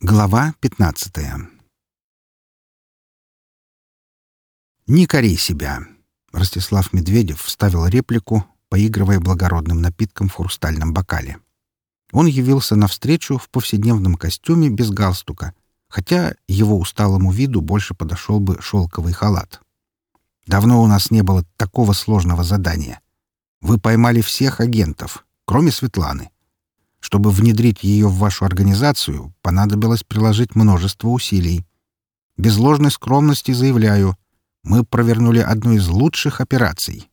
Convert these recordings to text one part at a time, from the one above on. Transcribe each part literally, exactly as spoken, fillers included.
Глава пятнадцатая. «Не кори себя!» — Ростислав Медведев вставил реплику, поигрывая благородным напитком в хрустальном бокале. Он явился навстречу в повседневном костюме без галстука, хотя его усталому виду больше подошел бы шелковый халат. «Давно у нас не было такого сложного задания. Вы поймали всех агентов, кроме Светланы. Чтобы внедрить ее в вашу организацию, понадобилось приложить множество усилий. Без ложной скромности заявляю, мы провернули одну из лучших операций.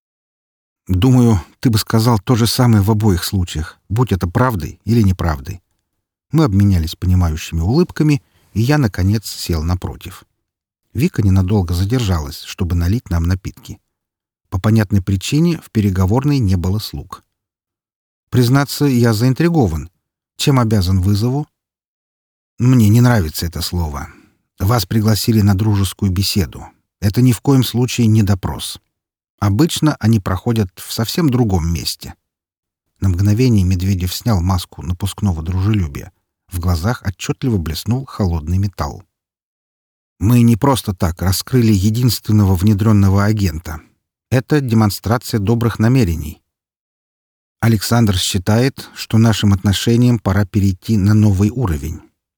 Думаю, ты бы сказал то же самое в обоих случаях, будь это правдой или неправдой. Мы обменялись понимающими улыбками, и я, наконец, сел напротив. Вика ненадолго задержалась, чтобы налить нам напитки. По понятной причине в переговорной не было слуг. Признаться, я заинтригован. Чем обязан вызову? Мне не нравится это слово. Вас пригласили на дружескую беседу. Это ни в коем случае не допрос. Обычно они проходят в совсем другом месте. На мгновение Медведев снял маску напускного дружелюбия. В глазах отчетливо блеснул холодный металл. Мы не просто так раскрыли единственного внедренного агента. Это демонстрация добрых намерений. Александр считает, что нашим отношениям пора перейти на новый уровень.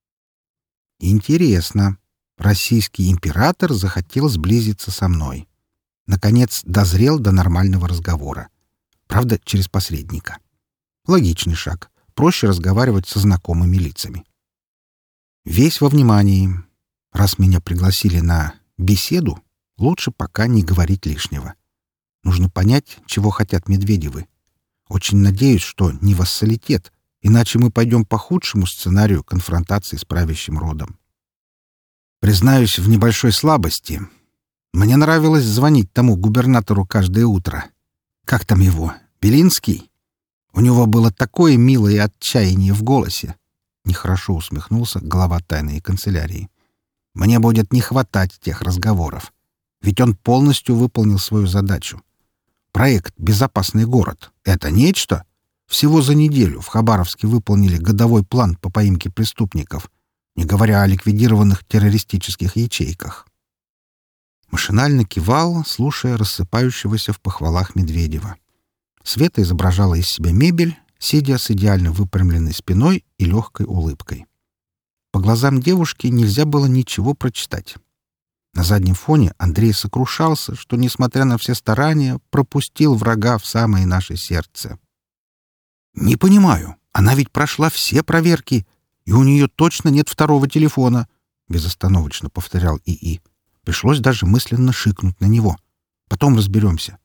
Интересно. Российский император захотел сблизиться со мной. Наконец, дозрел до нормального разговора. Правда, через посредника. Логичный шаг. Проще разговаривать со знакомыми лицами. Весь во внимании. Раз меня пригласили на беседу, лучше пока не говорить лишнего. Нужно понять, чего хотят Медведевы. Очень надеюсь, что не вассалитет, иначе мы пойдем по худшему сценарию конфронтации с правящим родом. Признаюсь в небольшой слабости. Мне нравилось звонить тому губернатору каждое утро. Как там его? Белинский? У него было такое милое отчаяние в голосе. Нехорошо усмехнулся глава тайной канцелярии. Мне будет не хватать тех разговоров. Ведь он полностью выполнил свою задачу. Проект «Безопасный город» — это нечто. Всего за неделю в Хабаровске выполнили годовой план по поимке преступников, не говоря о ликвидированных террористических ячейках. Машинально кивал, слушая рассыпающегося в похвалах Медведева. Света изображала из себя мебель, сидя с идеально выпрямленной спиной и легкой улыбкой. По глазам девушки нельзя было ничего прочитать. На заднем фоне Андрей сокрушался, что, несмотря на все старания, пропустил врага в самое наше сердце. «Не понимаю, она ведь прошла все проверки, и у нее точно нет второго телефона», — безостановочно повторял ИИ. Пришлось даже мысленно шикнуть на него. «Потом разберемся».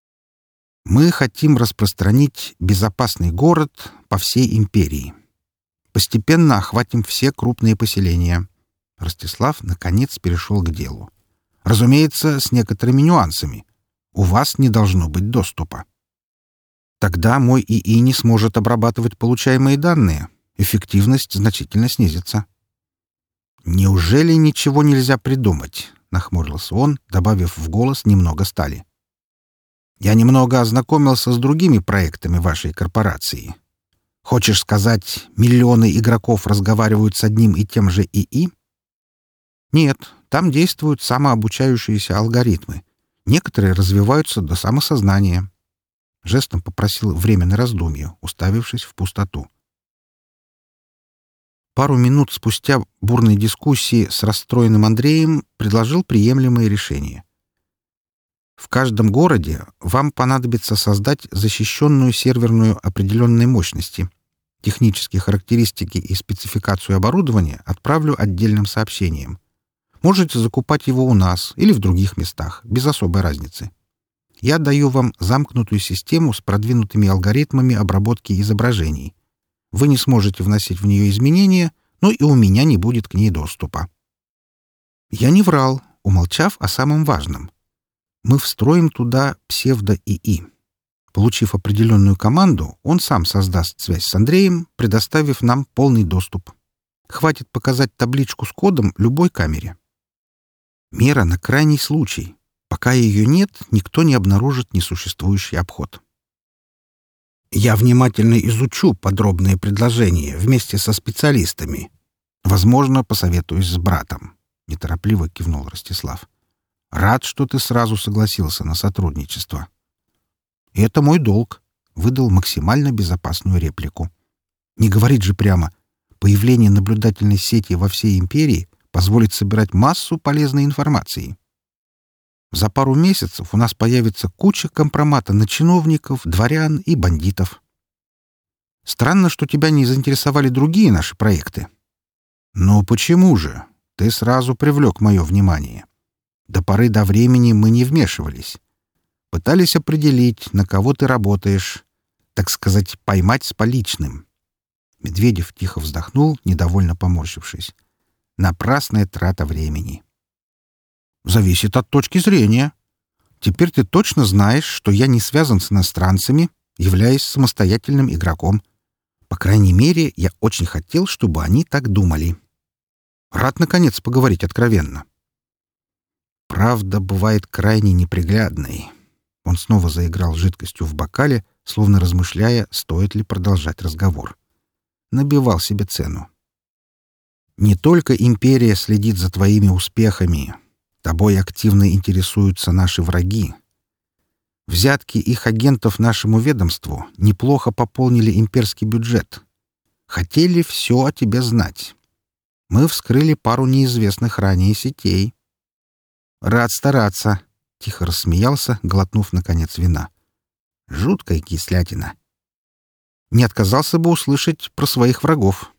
«Мы хотим распространить безопасный город по всей империи. Постепенно охватим все крупные поселения». Ростислав, наконец, перешел к делу. «Разумеется, с некоторыми нюансами. У вас не должно быть доступа. Тогда мой ИИ не сможет обрабатывать получаемые данные. Эффективность значительно снизится». «Неужели ничего нельзя придумать?» — нахмурился он, добавив в голос немного стали. «Я немного ознакомился с другими проектами вашей корпорации. Хочешь сказать, миллионы игроков разговаривают с одним и тем же ИИ?» Нет, там действуют самообучающиеся алгоритмы. Некоторые развиваются до самосознания. Жестом попросил время на раздумье, уставившись в пустоту. Пару минут спустя бурной дискуссии с расстроенным Андреем предложил приемлемое решение. В каждом городе вам понадобится создать защищенную серверную определенной мощности. Технические характеристики и спецификацию оборудования отправлю отдельным сообщением. Можете закупать его у нас или в других местах, без особой разницы. Я даю вам замкнутую систему с продвинутыми алгоритмами обработки изображений. Вы не сможете вносить в нее изменения, но и у меня не будет к ней доступа. Я не врал, умолчав о самом важном. Мы встроим туда псевдо-ИИ. Получив определенную команду, он сам создаст связь с Андреем, предоставив нам полный доступ. Хватит показать табличку с кодом любой камере. Мера на крайний случай. Пока ее нет, никто не обнаружит несуществующий обход. Я внимательно изучу подробные предложения вместе со специалистами. Возможно, посоветуюсь с братом», — неторопливо кивнул Ростислав. «Рад, что ты сразу согласился на сотрудничество». «И это мой долг», — выдал максимально безопасную реплику. «Не говорить же прямо. Появление наблюдательной сети во всей империи позволит собирать массу полезной информации. За пару месяцев у нас появится куча компромата на чиновников, дворян и бандитов. Странно, что тебя не заинтересовали другие наши проекты». «Ну почему же? Ты сразу привлек мое внимание. До поры до времени мы не вмешивались. Пытались определить, на кого ты работаешь, так сказать, поймать с поличным». Медведев тихо вздохнул, недовольно поморщившись. «Напрасная трата времени». «Зависит от точки зрения. Теперь ты точно знаешь, что я не связан с иностранцами, являясь самостоятельным игроком. По крайней мере, я очень хотел, чтобы они так думали. Рад, наконец, поговорить откровенно». «Правда бывает крайне неприглядной». Он снова заиграл жидкостью в бокале, словно размышляя, стоит ли продолжать разговор. Набивал себе цену. «Не только империя следит за твоими успехами. Тобой активно интересуются наши враги. Взятки их агентов нашему ведомству неплохо пополнили имперский бюджет. Хотели все о тебе знать. Мы вскрыли пару неизвестных ранее сетей». «Рад стараться», — тихо рассмеялся, глотнув, наконец, вина. «Жуткая кислятина. Не отказался бы услышать про своих врагов.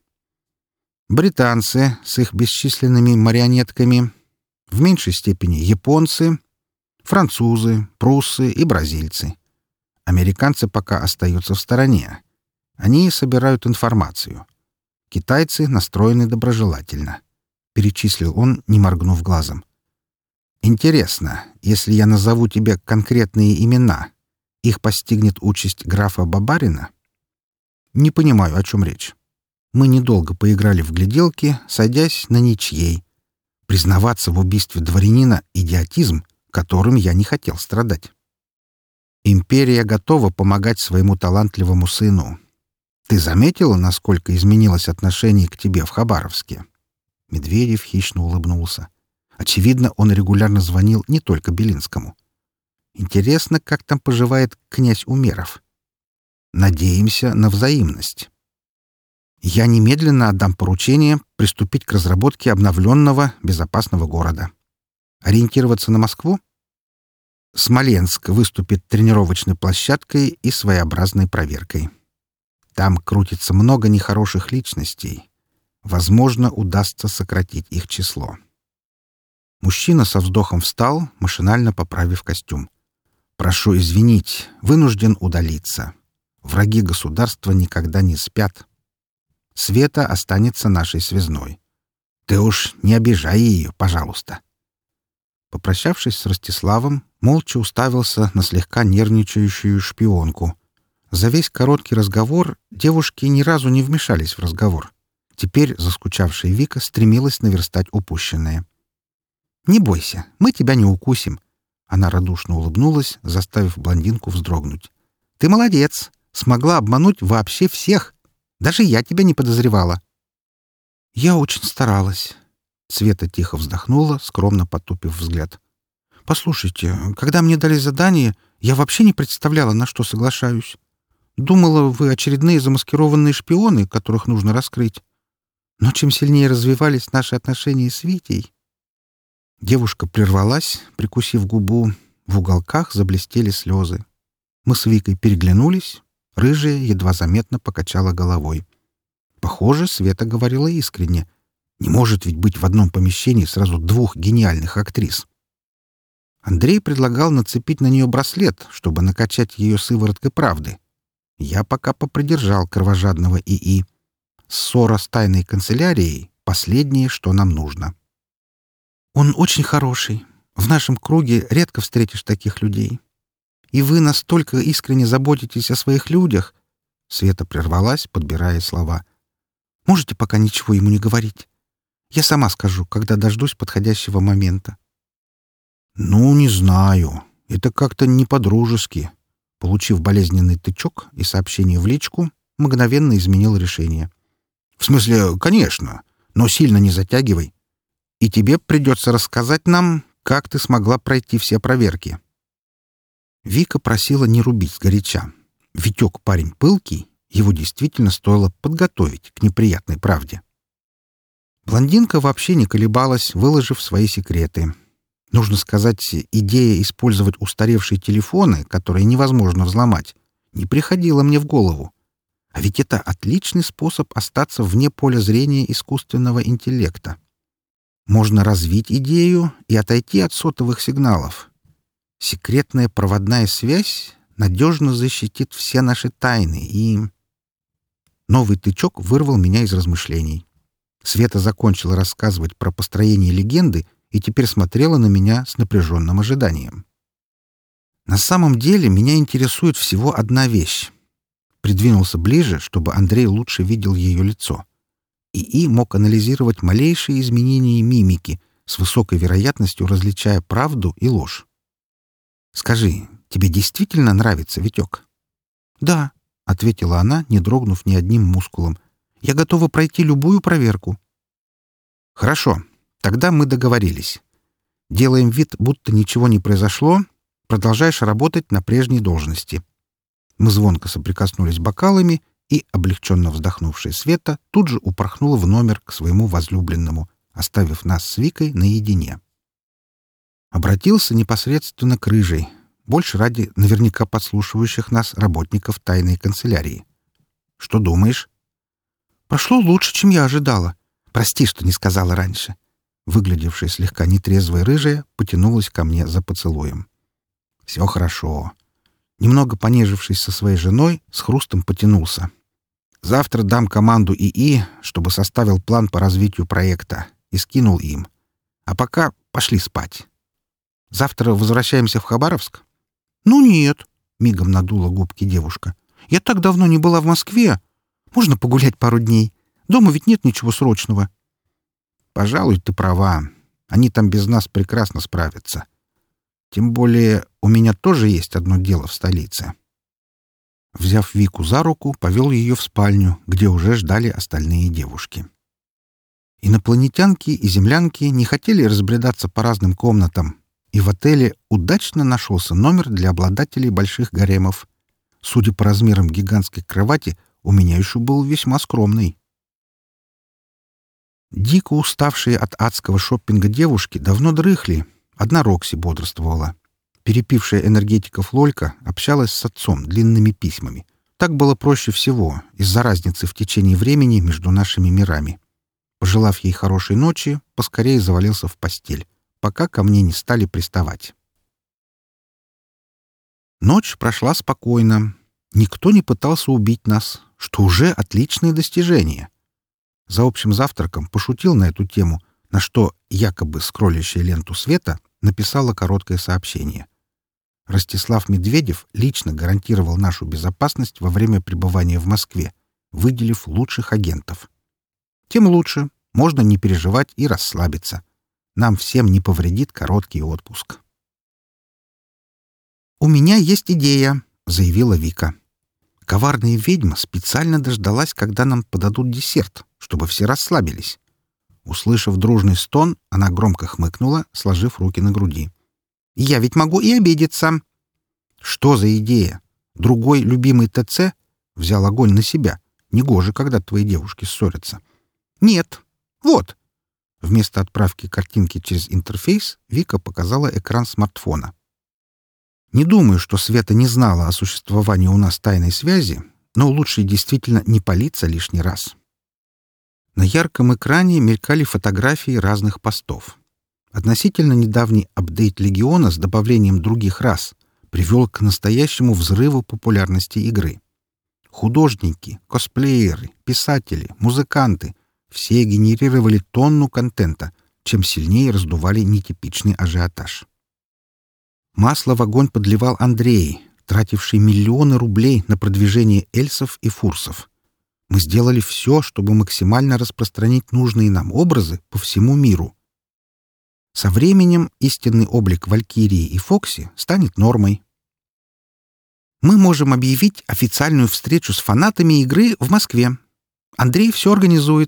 Британцы с их бесчисленными марионетками, в меньшей степени японцы, французы, пруссы и бразильцы. Американцы пока остаются в стороне. Они собирают информацию. Китайцы настроены доброжелательно», — перечислил он, не моргнув глазом. «Интересно, если я назову тебе конкретные имена, их постигнет участь графа Бабарина?» «Не понимаю, о чем речь. Мы недолго поиграли в гляделки, садясь на ничьей. Признаваться в убийстве дворянина — идиотизм, которым я не хотел страдать. Империя готова помогать своему талантливому сыну. Ты заметила, насколько изменилось отношение к тебе в Хабаровске?» Медведев хищно улыбнулся. Очевидно, он регулярно звонил не только Белинскому. «Интересно, как там поживает князь Умеров? Надеемся на взаимность. Я немедленно отдам поручение приступить к разработке обновленного безопасного города. Ориентироваться на Москву? Смоленск выступит тренировочной площадкой и своеобразной проверкой. Там крутится много нехороших личностей. Возможно, удастся сократить их число». Мужчина со вздохом встал, машинально поправив костюм. «Прошу извинить, вынужден удалиться. Враги государства никогда не спят. Света останется нашей связной. Ты уж не обижай ее, пожалуйста». Попрощавшись с Ростиславом, молча уставился на слегка нервничающую шпионку. За весь короткий разговор девушки ни разу не вмешались в разговор. Теперь заскучавшая Вика стремилась наверстать упущенное. «Не бойся, мы тебя не укусим». Она радушно улыбнулась, заставив блондинку вздрогнуть. «Ты молодец! Смогла обмануть вообще всех! Даже я тебя не подозревала». «Я очень старалась». Света тихо вздохнула, скромно потупив взгляд. «Послушайте, когда мне дали задание, я вообще не представляла, на что соглашаюсь. Думала, вы очередные замаскированные шпионы, которых нужно раскрыть. Но чем сильнее развивались наши отношения с Витей...» Девушка прервалась, прикусив губу. В уголках заблестели слезы. Мы с Викой переглянулись. Рыжая едва заметно покачала головой. Похоже, Света говорила искренне. Не может ведь быть в одном помещении сразу двух гениальных актрис. Андрей предлагал нацепить на нее браслет, чтобы накачать ее сывороткой правды. Я пока попридержал кровожадного ИИ. Ссора с тайной канцелярией — последнее, что нам нужно. «Он очень хороший. В нашем круге редко встретишь таких людей. И вы настолько искренне заботитесь о своих людях». Света прервалась, подбирая слова. «Можете пока ничего ему не говорить? Я сама скажу, когда дождусь подходящего момента». «Ну, не знаю. Это как-то не по-дружески». Получив болезненный тычок и сообщение в личку, мгновенно изменил решение. «В смысле, конечно. Но сильно не затягивай. И тебе придется рассказать нам, как ты смогла пройти все проверки». Вика просила не рубить сгоряча. Витек парень пылкий, его действительно стоило подготовить к неприятной правде. Блондинка вообще не колебалась, выложив свои секреты. Нужно сказать, идея использовать устаревшие телефоны, которые невозможно взломать, не приходила мне в голову. А ведь это отличный способ остаться вне поля зрения искусственного интеллекта. Можно развить идею и отойти от сотовых сигналов. Секретная проводная связь надежно защитит все наши тайны и... Новый тычок вырвал меня из размышлений. Света закончила рассказывать про построение легенды и теперь смотрела на меня с напряженным ожиданием. На самом деле меня интересует всего одна вещь. Придвинулся ближе, чтобы Андрей лучше видел ее лицо. ИИ мог анализировать малейшие изменения мимики, с высокой вероятностью различая правду и ложь. «Скажи, тебе действительно нравится Витек?» «Да», — ответила она, не дрогнув ни одним мускулом. «Я готова пройти любую проверку». «Хорошо, тогда мы договорились. Делаем вид, будто ничего не произошло, продолжаешь работать на прежней должности». Мы звонко соприкоснулись бокалами, и, облегченно вздохнувшая Света, тут же упорхнула в номер к своему возлюбленному, оставив нас с Викой наедине. Обратился непосредственно к Рыжей, больше ради наверняка подслушивающих нас работников тайной канцелярии. «Что думаешь?» «Прошло лучше, чем я ожидала. Прости, что не сказала раньше». Выглядевшая слегка нетрезвая Рыжая потянулась ко мне за поцелуем. «Все хорошо». Немного понежившись со своей женой, с хрустом потянулся. «Завтра дам команду ИИ, чтобы составил план по развитию проекта, и скинул им. А пока пошли спать. Завтра возвращаемся в Хабаровск?» «Ну нет», — мигом надула губки девушка. «Я так давно не была в Москве. Можно погулять пару дней. Дома ведь нет ничего срочного». «Пожалуй, ты права. Они там без нас прекрасно справятся. Тем более у меня тоже есть одно дело в столице». Взяв Вику за руку, повел ее в спальню, где уже ждали остальные девушки. Инопланетянки и землянки не хотели разбредаться по разным комнатам, и в отеле удачно нашелся номер для обладателей больших гаремов. Судя по размерам гигантской кровати, у меня еще был весьма скромный. Дико уставшие от адского шопинга девушки давно дрыхли. Одна Рокси бодрствовала. Перепившая энергетиков Лолька общалась с отцом длинными письмами. Так было проще всего, из-за разницы в течение времени между нашими мирами. Пожелав ей хорошей ночи, поскорее завалился в постель, пока ко мне не стали приставать. Ночь прошла спокойно. Никто не пытался убить нас, что уже отличное достижение. За общим завтраком пошутил на эту тему, на что якобы скроллящая ленту Света написала короткое сообщение. Ростислав Медведев лично гарантировал нашу безопасность во время пребывания в Москве, выделив лучших агентов. Тем лучше, можно не переживать и расслабиться. Нам всем не повредит короткий отпуск. «У меня есть идея», — заявила Вика. Коварная ведьма специально дождалась, когда нам подадут десерт, чтобы все расслабились. Услышав дружный стон, она громко хмыкнула, сложив руки на груди. «Я ведь могу и обидеться». «Что за идея? Другой любимый ТЦ взял огонь на себя. Негоже, когда твои девушки ссорятся». «Нет. Вот». Вместо отправки картинки через интерфейс Вика показала экран смартфона. Не думаю, что Света не знала о существовании у нас тайной связи, но лучше действительно не палиться лишний раз. На ярком экране мелькали фотографии разных постов. Относительно недавний апдейт Легиона с добавлением других рас привел к настоящему взрыву популярности игры. Художники, косплееры, писатели, музыканты — все генерировали тонну контента, чем сильнее раздували нетипичный ажиотаж. Масло в огонь подливал Андрей, тративший миллионы рублей на продвижение эльсов и фурсов. Мы сделали все, чтобы максимально распространить нужные нам образы по всему миру. Со временем истинный облик Валькирии и Фокси станет нормой. Мы можем объявить официальную встречу с фанатами игры в Москве. Андрей все организует.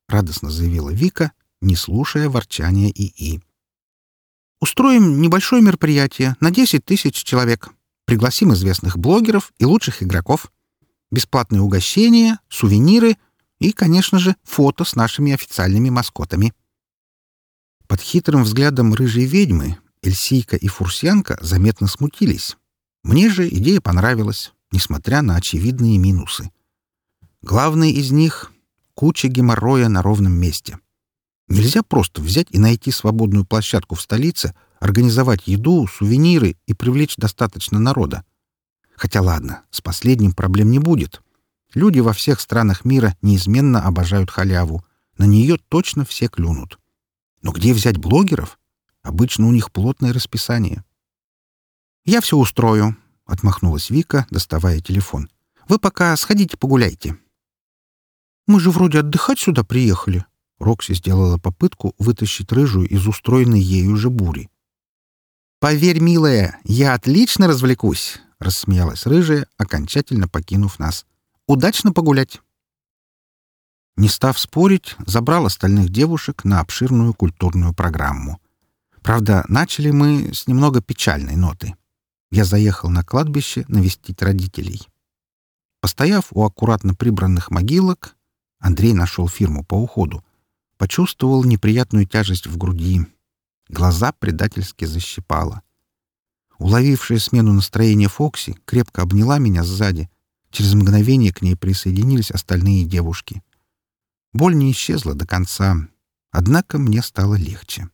радостно заявила Вика, не слушая ворчания ИИ. «Устроим небольшое мероприятие на десять тысяч человек. Пригласим известных блогеров и лучших игроков. Бесплатные угощения, сувениры и, конечно же, фото с нашими официальными маскотами». Под хитрым взглядом рыжей ведьмы Эльсийка и Фурсянка заметно смутились. Мне же идея понравилась, несмотря на очевидные минусы. Главный из них — куча геморроя на ровном месте. Нельзя просто взять и найти свободную площадку в столице, организовать еду, сувениры и привлечь достаточно народа. Хотя ладно, с последним проблем не будет. Люди во всех странах мира неизменно обожают халяву. На нее точно все клюнут. Но где взять блогеров? Обычно у них плотное расписание. «Я все устрою», — отмахнулась Вика, доставая телефон. «Вы пока сходите погуляйте». «Мы же вроде отдыхать сюда приехали». Рокси сделала попытку вытащить рыжую из устроенной ею же бури. «Поверь, милая, я отлично развлекусь», — рассмеялась рыжая, окончательно покинув нас. «Удачно погулять». Не став спорить, забрал остальных девушек на обширную культурную программу. Правда, начали мы с немного печальной ноты. Я заехал на кладбище навестить родителей. Постояв у аккуратно прибранных могилок, Андрей нашел фирму по уходу. Почувствовал неприятную тяжесть в груди. Глаза предательски защипало. Уловившая смену настроения Фокси крепко обняла меня сзади. Через мгновение к ней присоединились остальные девушки. Боль не исчезла до конца, однако мне стало легче.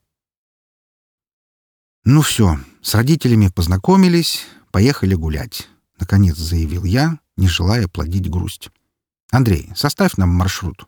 «Ну все, с родителями познакомились, поехали гулять», — наконец заявил я, не желая плодить грусть. «Андрей, составь нам маршрут».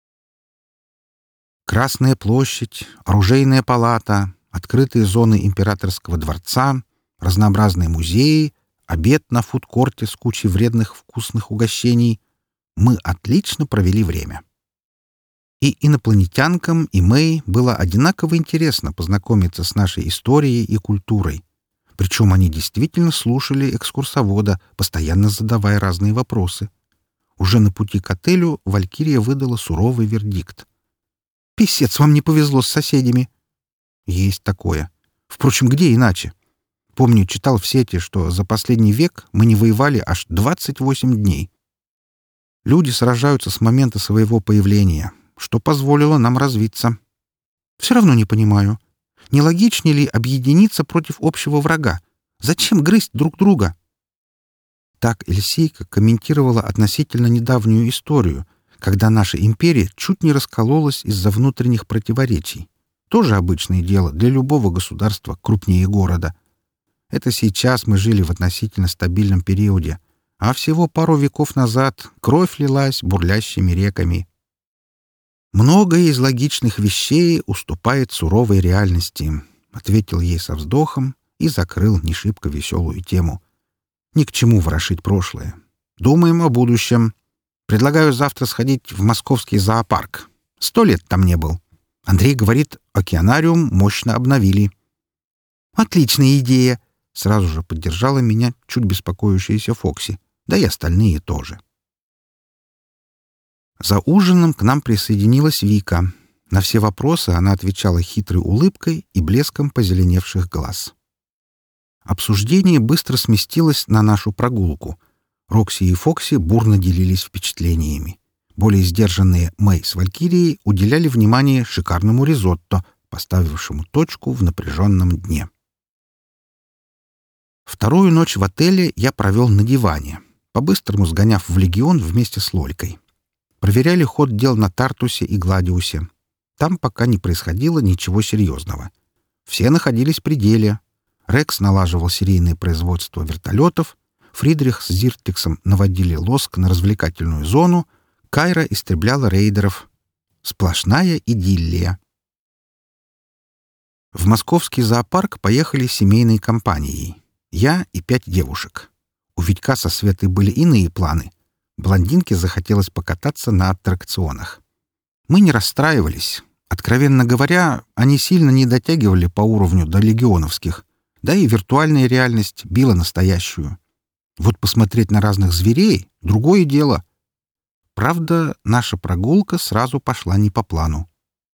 Красная площадь, оружейная палата, открытые зоны императорского дворца, разнообразные музеи, обед на фудкорте с кучей вредных вкусных угощений. Мы отлично провели время. И инопланетянкам, и Мэй было одинаково интересно познакомиться с нашей историей и культурой. Причем они действительно слушали экскурсовода, постоянно задавая разные вопросы. Уже на пути к отелю Валькирия выдала суровый вердикт. «Писец, вам не повезло с соседями». Есть такое. Впрочем, где иначе? Помню, читал в сети, что за последний век мы не воевали аж двадцать восемь дней. Люди сражаются с момента своего появления, что позволило нам развиться. Все равно не понимаю. Не логичнее ли объединиться против общего врага? Зачем грызть друг друга? Так Эльсийка комментировала относительно недавнюю историю, когда наша империя чуть не раскололась из-за внутренних противоречий. Тоже обычное дело для любого государства крупнее города. Это сейчас мы жили в относительно стабильном периоде, а всего пару веков назад кровь лилась бурлящими реками. «Многое из логичных вещей уступает суровой реальности», — ответил ей со вздохом и закрыл не шибко веселую тему. «Ни к чему ворошить прошлое. Думаем о будущем. Предлагаю завтра сходить в московский зоопарк. Сто лет там не был. Андрей говорит, океанариум мощно обновили». «Отличная идея!» — сразу же поддержала меня чуть беспокоящаяся Фокси. Да и остальные тоже. За ужином к нам присоединилась Вика. На все вопросы она отвечала хитрой улыбкой и блеском позеленевших глаз. Обсуждение быстро сместилось на нашу прогулку. Рокси и Фокси бурно делились впечатлениями. Более сдержанные Мэй с Валькирией уделяли внимание шикарному ризотто, поставившему точку в напряженном дне. Вторую ночь в отеле я провел на диване, по-быстрому сгоняв в Легион вместе с Лолькой. Проверяли ход дел на Тартусе и Гладиусе. Там пока не происходило ничего серьезного. Все находились при деле. Рекс налаживал серийное производство вертолетов, Фридрих с Зиртексом наводили лоск на развлекательную зону, Кайра истребляла рейдеров. Сплошная идиллия. В московский зоопарк поехали семейной компанией. Я и пять девушек. У Витька со Светой были иные планы. Блондинке захотелось покататься на аттракционах. Мы не расстраивались. Откровенно говоря, они сильно не дотягивали по уровню до легионовских. Да и виртуальная реальность била настоящую. Вот посмотреть на разных зверей — другое дело. Правда, наша прогулка сразу пошла не по плану.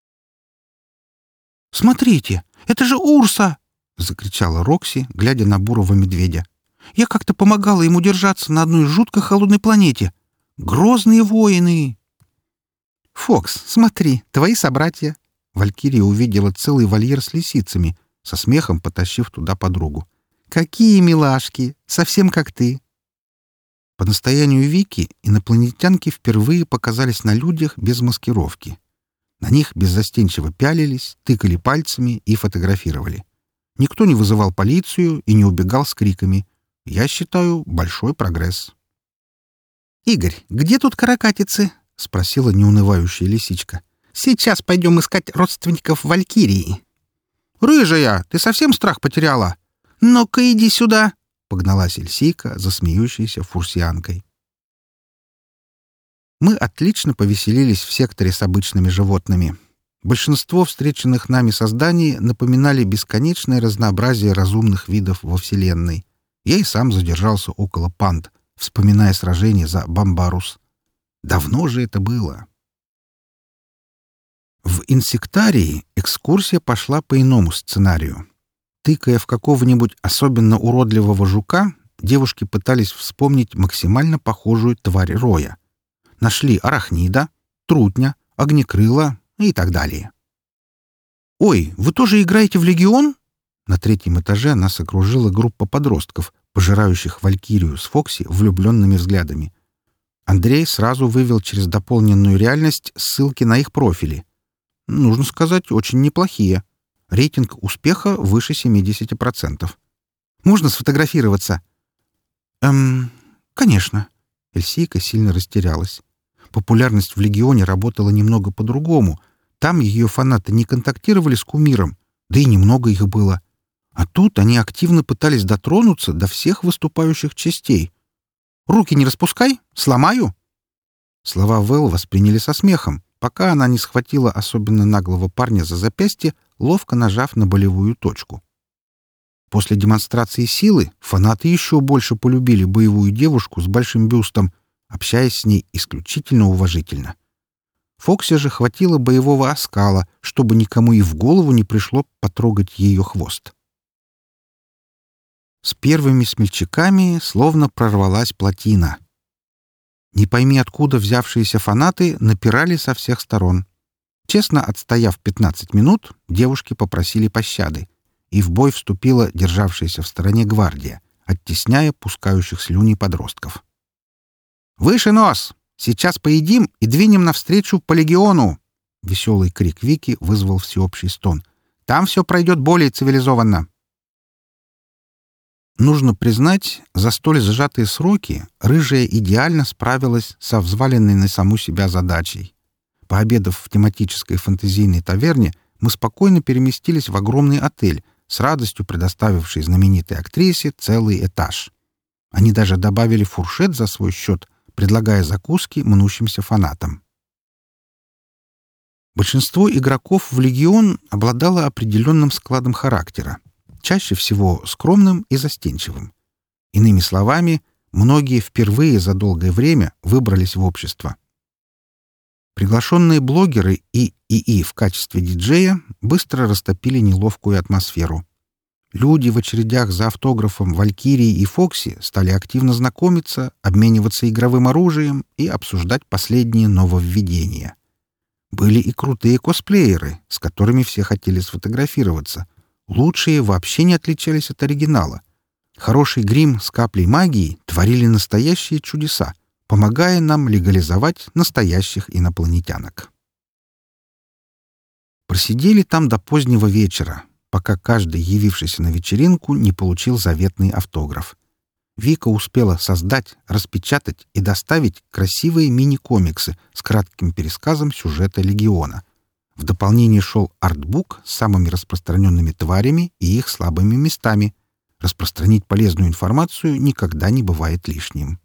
«Смотрите, это же Урса!» — закричала Рокси, глядя на бурого медведя. «Я как-то помогала ему держаться на одной жутко холодной планете. Грозные воины!» «Фокс, смотри, твои собратья!» Валькирия увидела целый вольер с лисицами, со смехом потащив туда подругу. «Какие милашки! Совсем как ты!» По настоянию Вики инопланетянки впервые показались на людях без маскировки. На них беззастенчиво пялились, тыкали пальцами и фотографировали. Никто не вызывал полицию и не убегал с криками. Я считаю, большой прогресс. «Игорь, где тут каракатицы?» — спросила неунывающая лисичка. «Сейчас пойдем искать родственников Валькирии». «Рыжая, ты совсем страх потеряла? Ну-ка иди сюда!» — погналась Эльсийка за смеющейся фурсианкой. Мы отлично повеселились в секторе с обычными животными. Большинство встреченных нами созданий напоминали бесконечное разнообразие разумных видов во Вселенной. Я и сам задержался около панд, вспоминая сражение за Бамбарус. Давно же это было. В инсектарии экскурсия пошла по иному сценарию. Тыкая в какого-нибудь особенно уродливого жука, девушки пытались вспомнить максимально похожую тварь роя. Нашли арахнида, трутня, огнекрыла и так далее. «Ой, вы тоже играете в Легион?» На третьем этаже нас окружила группа подростков, пожирающих Валькирию с Фокси влюбленными взглядами. Андрей сразу вывел через дополненную реальность ссылки на их профили. Нужно сказать, очень неплохие. Рейтинг успеха выше семьдесят процентов. «Можно сфотографироваться?» «Эм, конечно». Эльсийка сильно растерялась. Популярность в Легионе работала немного по-другому. Там ее фанаты не контактировали с кумиром, да и немного их было. А тут они активно пытались дотронуться до всех выступающих частей. «Руки не распускай! Сломаю!» Слова Вэл восприняли со смехом, пока она не схватила особенно наглого парня за запястье, ловко нажав на болевую точку. После демонстрации силы фанаты еще больше полюбили боевую девушку с большим бюстом, общаясь с ней исключительно уважительно. Фоксе же хватило боевого оскала, чтобы никому и в голову не пришло потрогать ее хвост. С первыми смельчаками словно прорвалась плотина. Не пойми откуда взявшиеся фанаты напирали со всех сторон. Честно отстояв пятнадцать минут, девушки попросили пощады, и в бой вступила державшаяся в стороне гвардия, оттесняя пускающих слюни подростков. «Выше нос! Сейчас поедим и двинем навстречу по легиону!» Веселый крик Вики вызвал всеобщий стон. «Там все пройдет более цивилизованно!» Нужно признать, за столь сжатые сроки рыжая идеально справилась со взваленной на саму себя задачей. Пообедав в тематической фэнтезийной таверне, мы спокойно переместились в огромный отель, с радостью предоставивший знаменитой актрисе целый этаж. Они даже добавили фуршет за свой счет, предлагая закуски мнущимся фанатам. Большинство игроков в «Легион» обладало определенным складом характера, чаще всего скромным и застенчивым. Иными словами, многие впервые за долгое время выбрались в общество. Приглашенные блогеры и ИИ в качестве диджея быстро растопили неловкую атмосферу. Люди в очередях за автографом Валькирии и Фокси стали активно знакомиться, обмениваться игровым оружием и обсуждать последние нововведения. Были и крутые косплееры, с которыми все хотели сфотографироваться. Лучшие вообще не отличались от оригинала. Хороший грим с каплей магии творили настоящие чудеса, помогая нам легализовать настоящих инопланетянок. Просидели там до позднего вечера, пока каждый, явившийся на вечеринку, не получил заветный автограф. Вика успела создать, распечатать и доставить красивые мини-комиксы с кратким пересказом сюжета «Легиона». В дополнение шел артбук с самыми распространенными тварями и их слабыми местами. Распространить полезную информацию никогда не бывает лишним.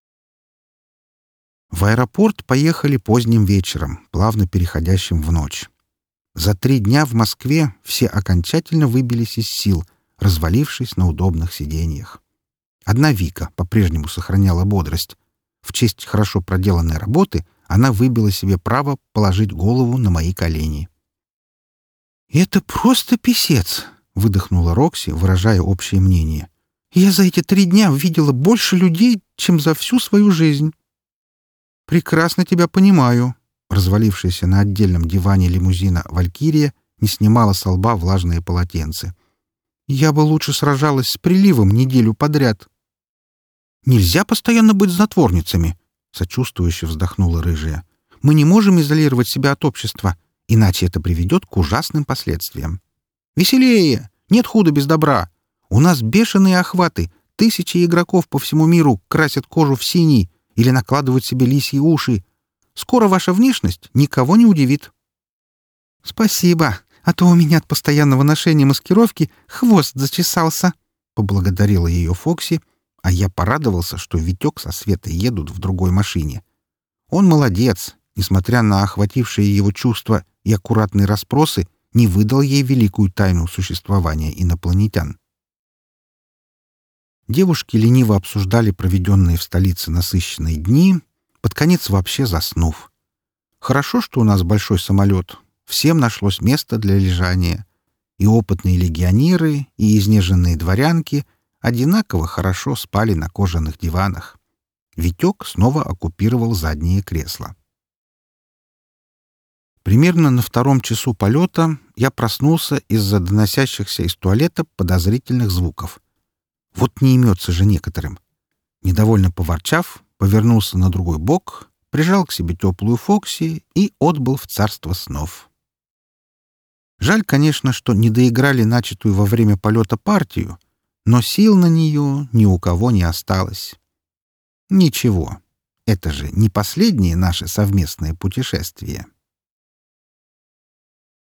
В аэропорт поехали поздним вечером, плавно переходящим в ночь. За три дня в Москве все окончательно выбились из сил, развалившись на удобных сиденьях. Одна Вика по-прежнему сохраняла бодрость. В честь хорошо проделанной работы она выбила себе право положить голову на мои колени. «Это просто писец!» — выдохнула Рокси, выражая общее мнение. «Я за эти три дня видела больше людей, чем за всю свою жизнь». «Прекрасно тебя понимаю», — развалившаяся на отдельном диване лимузина Валькирия не снимала со лба влажные полотенце. «Я бы лучше сражалась с приливом неделю подряд». «Нельзя постоянно быть затворницами», — сочувствующе вздохнула рыжая. «Мы не можем изолировать себя от общества, иначе это приведет к ужасным последствиям. Веселее! Нет худа без добра! У нас бешеные охваты, тысячи игроков по всему миру красят кожу в синий или накладывают себе лисьи уши. Скоро ваша внешность никого не удивит». «Спасибо, а то у меня от постоянного ношения маскировки хвост зачесался», — поблагодарила ее Фокси, а я порадовался, что Витек со Светой едут в другой машине. Он молодец, несмотря на охватившие его чувства и аккуратные расспросы, не выдал ей великую тайну существования инопланетян. Девушки лениво обсуждали проведенные в столице насыщенные дни, под конец вообще заснув. Хорошо, что у нас большой самолет. Всем нашлось место для лежания. И опытные легионеры, и изнеженные дворянки одинаково хорошо спали на кожаных диванах. Витек снова оккупировал заднее кресло. Примерно на втором часу полета я проснулся из-за доносящихся из туалета подозрительных звуков. Вот не имется же некоторым. Недовольно поворчав, повернулся на другой бок, прижал к себе теплую Фокси и отбыл в царство снов. Жаль, конечно, что не доиграли начатую во время полета партию, но сил на нее ни у кого не осталось. Ничего, это же не последнее наше совместное путешествие.